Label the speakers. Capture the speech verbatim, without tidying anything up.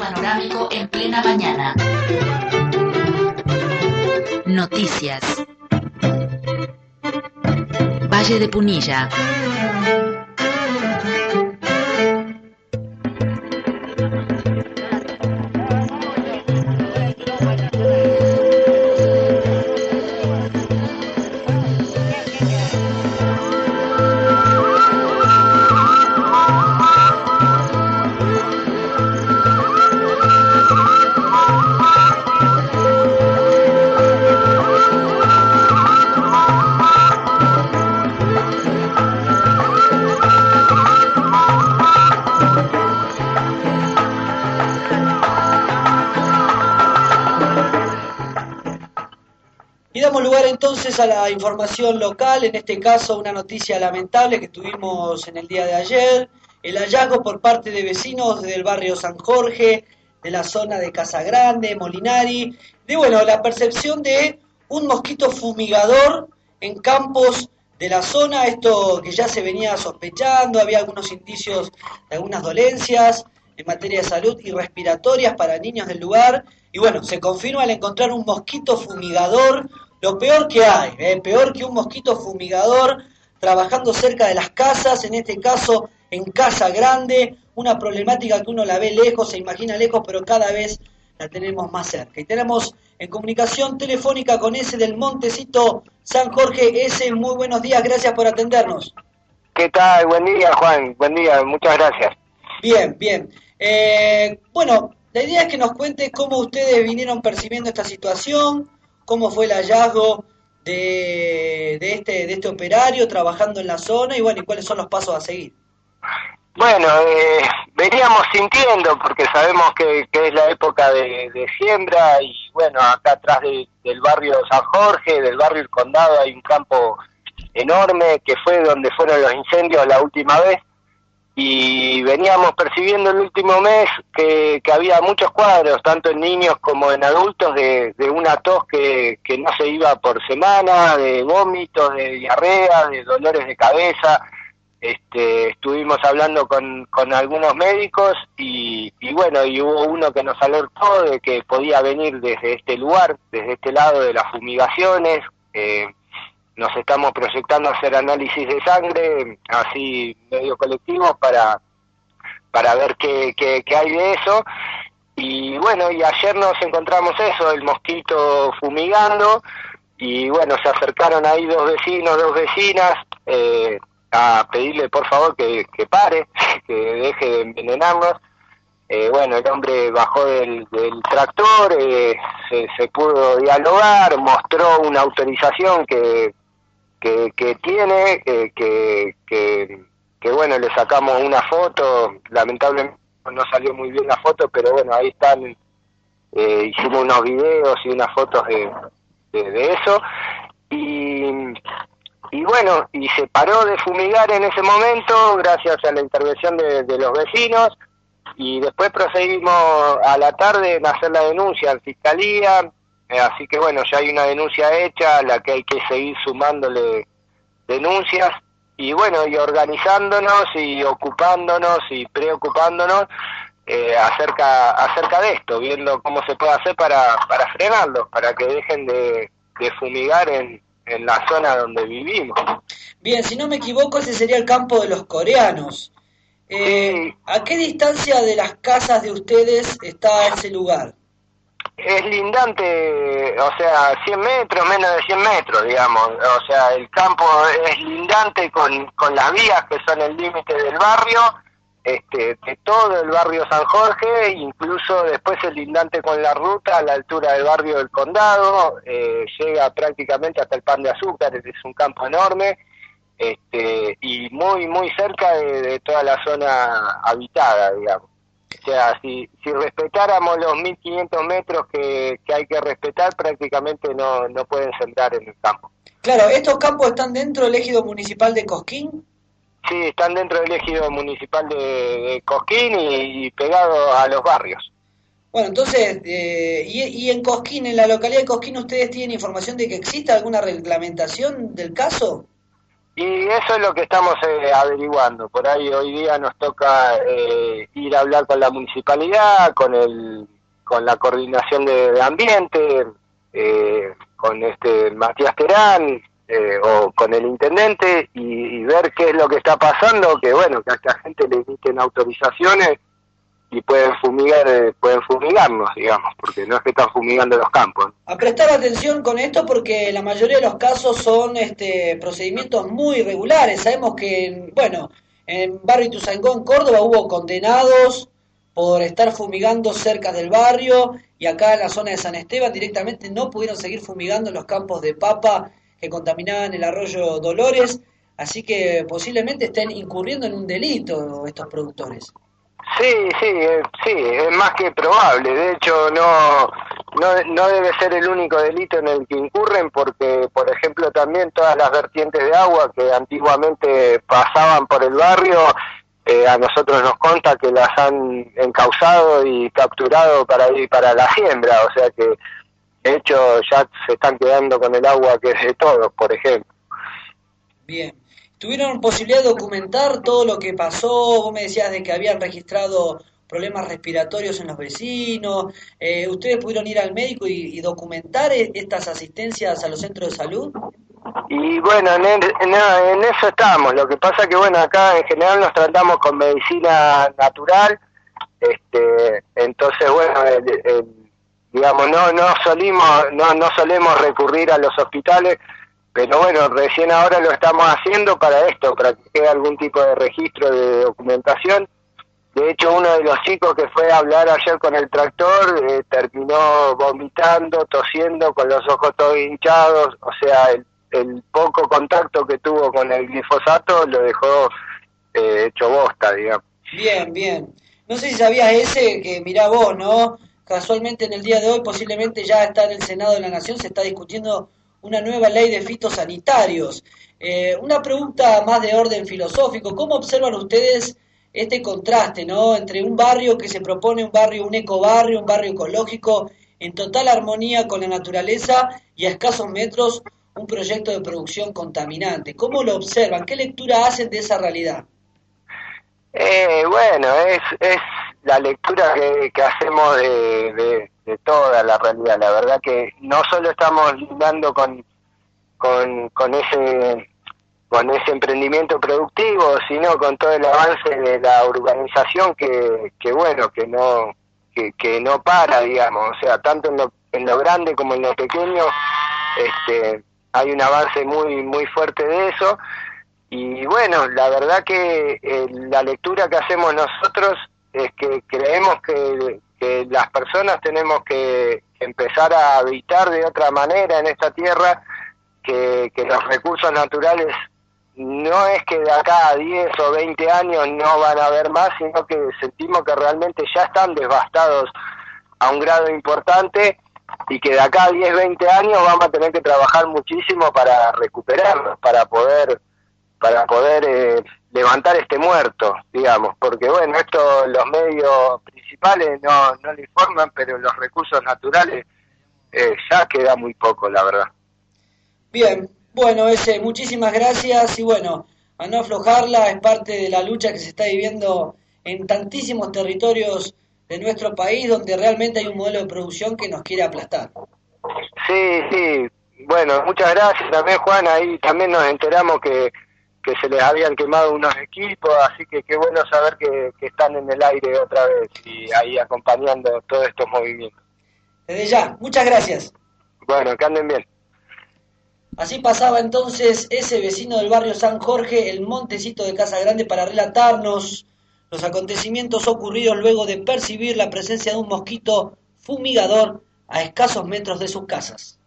Speaker 1: panorámico en plena mañana. Noticias. Valle de Punilla.
Speaker 2: Entonces a la información local, en este caso una noticia lamentable que tuvimos en el día de ayer, el hallazgo por parte de vecinos del barrio San Jorge, de la zona de Casa Grande, Molinari, de bueno, la percepción de un mosquito fumigador en campos de la zona, esto que ya se venía sospechando, había algunos indicios de algunas dolencias en materia de salud y respiratorias para niños del lugar, y bueno, se confirma al encontrar un mosquito fumigador. Lo peor que hay, eh, peor que un mosquito fumigador trabajando cerca de las casas, en este caso en Casa Grande, una problemática que uno la ve lejos, se imagina lejos, pero cada vez la tenemos más cerca. Y tenemos en comunicación telefónica con ese del Montecito San Jorge. Ese, muy buenos días, gracias por atendernos.
Speaker 3: ¿Qué tal? Buen día, Juan, buen día, muchas gracias.
Speaker 2: Bien, bien. Eh, bueno, la idea es que nos cuente cómo ustedes vinieron percibiendo esta situación, cómo fue el hallazgo de, de, este, de este operario trabajando en la zona y bueno, y cuáles son los pasos a seguir.
Speaker 3: Bueno, eh, veníamos sintiendo, porque sabemos que, que es la época de, de siembra y bueno, acá atrás de, del barrio San Jorge, del barrio El Condado, hay un campo enorme que fue donde fueron los incendios la última vez. Y veníamos percibiendo el último mes que, que había muchos cuadros, tanto en niños como en adultos, de, de una tos que, que no se iba por semana, de vómitos, de diarrea, de dolores de cabeza. Este, estuvimos hablando con, con algunos médicos y, y bueno, y hubo uno que nos alertó de que podía venir desde este lugar, desde este lado de las fumigaciones. eh, Nos estamos proyectando a hacer análisis de sangre, así medio colectivos, para para ver qué, qué, qué hay de eso. Y bueno, y ayer nos encontramos eso, el mosquito fumigando, y bueno, se acercaron ahí dos vecinos, dos vecinas, eh, a pedirle por favor que, que pare, que deje de envenenarnos. Eh, bueno, el hombre bajó del, del tractor, eh, se, se pudo dialogar, mostró una autorización que Que, que tiene, eh, que, que, que bueno, le sacamos una foto, lamentablemente no salió muy bien la foto, pero bueno, ahí están, eh, hicimos unos videos y unas fotos de, de, de eso, y, y bueno, y se paró de fumigar en ese momento, gracias a la intervención de, de los vecinos, y después procedimos a la tarde en hacer la denuncia en Fiscalía. Así que bueno, ya hay una denuncia hecha a la que hay que seguir sumándole denuncias y bueno, y organizándonos y ocupándonos y preocupándonos eh, acerca acerca de esto, viendo cómo se puede hacer para para frenarlo, para que dejen de, de fumigar en, en la zona donde vivimos.
Speaker 2: Bien, si no me equivoco, ese sería el campo de los coreanos. Eh, sí. ¿A qué distancia de las casas de ustedes está ese lugar?
Speaker 3: Es lindante, o sea, cien metros, menos de cien metros, digamos. O sea, el campo es lindante con, con las vías que son el límite del barrio, este, de todo el barrio San Jorge, incluso después es lindante con la ruta a la altura del barrio del Condado, eh, llega prácticamente hasta el Pan de Azúcar, es un campo enorme, este, y muy, muy cerca de, de toda la zona habitada, digamos. O sea, si, si respetáramos los mil quinientos metros que, que hay que respetar, prácticamente no, no pueden sembrar en el campo.
Speaker 2: Claro, ¿estos campos están dentro del ejido municipal de Cosquín?
Speaker 3: Sí, están dentro del ejido municipal de, de Cosquín y, y pegados a los barrios.
Speaker 2: Bueno, entonces, eh, y, y en Cosquín, en la localidad de Cosquín, ¿ustedes tienen información de que existe alguna reglamentación del caso?
Speaker 3: Y eso es lo que estamos eh, averiguando. Por ahí hoy día nos toca eh, ir a hablar con la municipalidad, con el con la coordinación de, de ambiente, eh, con este Matías Terán, eh, o con el intendente, y, y ver qué es lo que está pasando, que bueno, que a esta gente le emiten autorizaciones y pueden fumigar, eh, pueden fumigarnos, digamos, porque no es que están fumigando los campos.
Speaker 2: A prestar atención con esto porque la mayoría de los casos son este procedimientos muy irregulares. Sabemos que, bueno, en Barrio Ituzaingó, en Córdoba, hubo condenados por estar fumigando cerca del barrio, y acá en la zona de San Esteban directamente no pudieron seguir fumigando los campos de papa que contaminaban el arroyo Dolores, así que posiblemente estén incurriendo en un delito estos productores.
Speaker 3: Sí, sí, eh, sí, es más que probable. De hecho, no, no no debe ser el único delito en el que incurren, porque, por ejemplo, también todas las vertientes de agua que antiguamente pasaban por el barrio, eh, a nosotros nos consta que las han encauzado y capturado para ir para la siembra, o sea que, de hecho, ya se están quedando con el agua que es de todos, por ejemplo.
Speaker 2: Bien. ¿Tuvieron posibilidad de documentar todo lo que pasó? Vos me decías de que habían registrado problemas respiratorios en los vecinos. Eh, ¿Ustedes pudieron ir al médico y, y documentar estas asistencias a los centros de salud?
Speaker 3: Y bueno, en, el, en, en eso estamos. Lo que pasa que, bueno, acá en general nos tratamos con medicina natural. este Entonces, bueno, el, el, digamos, no no solimos, no, no solemos recurrir a los hospitales. Pero bueno, recién ahora lo estamos haciendo para esto, para que quede algún tipo de registro de documentación. De hecho, uno de los chicos que fue a hablar ayer con el tractor eh, terminó vomitando, tosiendo, con los ojos todos hinchados. O sea, el, el poco contacto que tuvo con el glifosato lo dejó eh, hecho bosta, digamos.
Speaker 2: Bien, bien. No sé si sabías ese, que mirá vos, ¿no? Casualmente en el día de hoy posiblemente ya está en el Senado de la Nación, se está discutiendo una nueva ley de fitosanitarios. Eh, una pregunta más de orden filosófico. ¿Cómo observan ustedes este contraste, ¿no?, entre un barrio que se propone un barrio, un ecobarrio, un barrio ecológico, en total armonía con la naturaleza, y a escasos metros un proyecto de producción contaminante? ¿Cómo lo observan? ¿Qué lectura hacen de esa realidad?
Speaker 3: Eh, bueno, es es la lectura que, que hacemos de, de, de toda la realidad. La verdad que no solo estamos lidiando con, con, con ese con ese emprendimiento productivo, sino con todo el avance de la urbanización que, que bueno, que no que, que no para, digamos. O sea, tanto en lo, en lo grande como en lo pequeño, este hay un avance muy muy fuerte de eso. Y bueno, la verdad que eh, la lectura que hacemos nosotros es que creemos que, que las personas tenemos que empezar a habitar de otra manera en esta tierra, que, que los recursos naturales no es que de acá a diez o veinte años no van a haber más, sino que sentimos que realmente ya están devastados a un grado importante, y que de acá a diez, veinte años vamos a tener que trabajar muchísimo para recuperarlos, para poder para poder eh, levantar este muerto, digamos, porque bueno, esto los medios principales no, no lo informan, pero los recursos naturales eh, ya queda muy poco, la verdad.
Speaker 2: Bien, bueno, ese, muchísimas gracias, y bueno, a no aflojarla, es parte de la lucha que se está viviendo en tantísimos territorios de nuestro país, donde realmente hay un modelo de producción que nos quiere aplastar.
Speaker 3: Sí, sí, bueno, muchas gracias también, Juan. Ahí también nos enteramos que que se les habían quemado unos equipos, así que qué bueno saber que, que están en el aire otra vez y ahí acompañando todos estos movimientos.
Speaker 2: Desde ya, muchas gracias.
Speaker 3: Bueno, que anden bien.
Speaker 2: Así pasaba entonces ese vecino del barrio San Jorge, el Montecito de Casa Grande, para relatarnos los acontecimientos ocurridos luego de percibir la presencia de un mosquito fumigador a escasos metros de sus casas.